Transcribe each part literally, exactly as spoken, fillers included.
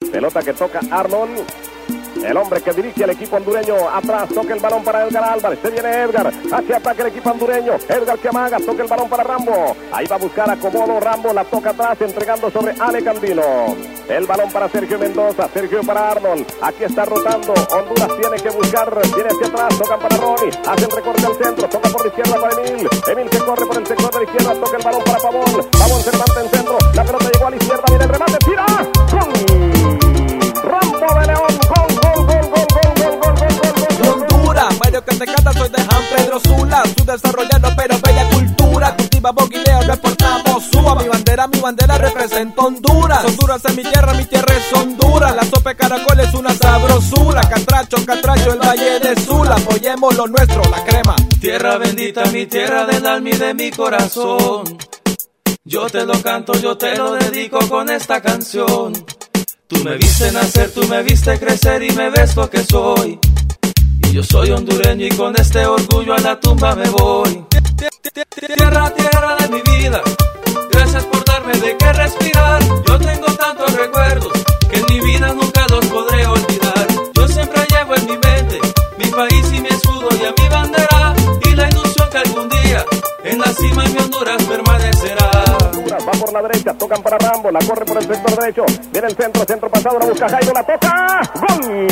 Pelota que toca Arnold. El hombre que dirige al equipo hondureño. Atrás toca el balón para Edgar Álvarez. Se viene Edgar. Hacia ataque el equipo hondureño. Edgar que amaga. Toca el balón para Rambo. Ahí va a buscar acomodo. Rambo la toca atrás. Entregando sobre Ale Candino. El balón para Sergio Mendoza. Sergio para Arnold. Aquí está rotando. Honduras tiene que buscar. Viene hacia atrás. Tocan para Ronnie. Hace el recorte al centro. Toca por la izquierda para Emil. Emil que corre por el sector de la izquierda. Toca el balón para Pavón. Pavón se levanta en centro. La pelota llegó a la izquierda. Viene el remate. Tira. ¡Gol! Rambo de León. Gol, gol, gol, gol, gol, gol, gol, gol, gol. Honduras, Mario que te canta, soy de San Pedro Sula. Su desarrollando pero bella cultura. Cultiva boquileo, no exportamos suba. Mi bandera, mi bandera representa Honduras. Honduras es mi tierra, mi tierra es Honduras. La sopa de caracol es una sabrosura. Catracho, catracho, el valle de Sula. Apoyemos lo nuestro, la crema. Tierra bendita, mi tierra del alma y de mi corazón. Yo te lo canto, yo te lo dedico con esta canción. Tú me viste nacer, tú me viste crecer y me ves lo que soy. Y yo soy hondureño y con este orgullo a la tumba me voy. Tierra, tierra de mi vida, gracias por darme de qué respirar. Yo tengo tantos recuerdos que en mi vida nunca los podré olvidar. Yo siempre llevo en mi mente mi país y mi escudo y a mi bandera. Y la ilusión que algún día en la cima de mi Honduras permanecerá. Va por la derecha, tocan para Rambo, la corre por el sector derecho, viene el centro, centro pasado, la busca Jairo, la toca, ¡gol!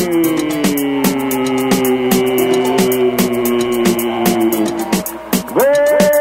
¡Gol!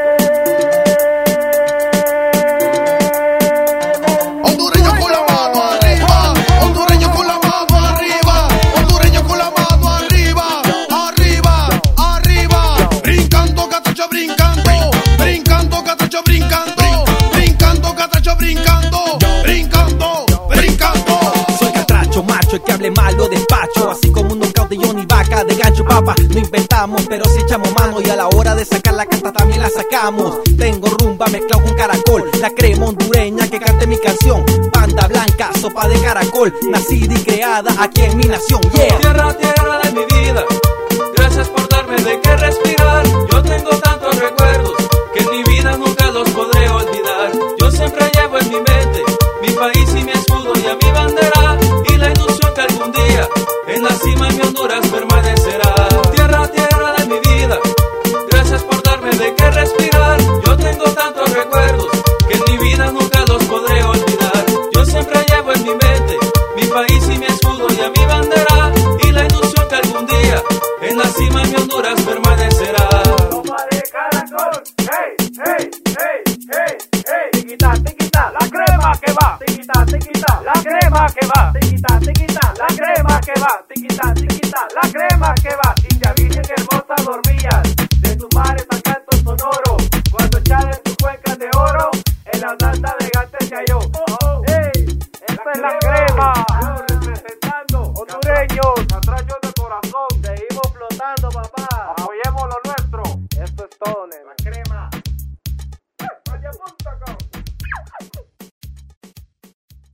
Hondureño con la mano arriba, hondureño con la mano arriba, hondureño con la mano arriba, arriba, arriba, brincando, catracho, brincando, brincando, catracho, brincando. Brincando, brincando, brincando. Soy catracho, macho, el que hable mal lo despacho. Así como un knockout de Johnny Vaca, de gancho, papa. No inventamos, pero si echamos mano. Y a la hora de sacar la canta también la sacamos. Tengo rumba mezclado con caracol. La crema hondureña que cante mi canción. Banda blanca, sopa de caracol. Nacida y creada aquí en mi nación, yeah. Tierra, tierra de mi vida, gracias por darme de qué respirar. Yo tengo tantos recuerdos que en mi vida nunca los podré olvidar. Yo siempre llevo en mi mente mi país y mi escudo y a mi bandera. Y la ilusión que algún día en la cima de mi Honduras permanecerá. Tierra, tierra de mi vida, gracias por darme de qué respirar. Yo tengo tantos recuerdos que en mi vida nunca los podré olvidar. Yo siempre llevo en mi mente mi país y mi escudo y a mi bandera. Y la ilusión que algún día en la cima de mi Honduras permanecerá. Sopa de caracol, hey, hey, hey, hey, hey. Tiquita, tiquita, la crema que va. Tiquita, tiquita, la crema que va. Tiquita, tiquita, la crema que va. Tiquita, tiquita, la crema que va. India Virgen hermosa dormías, de tus mares al canto sonoro. Cuando echaron tus cuencas de oro, en la danza de Gante se halló. Hey, esta es la crema.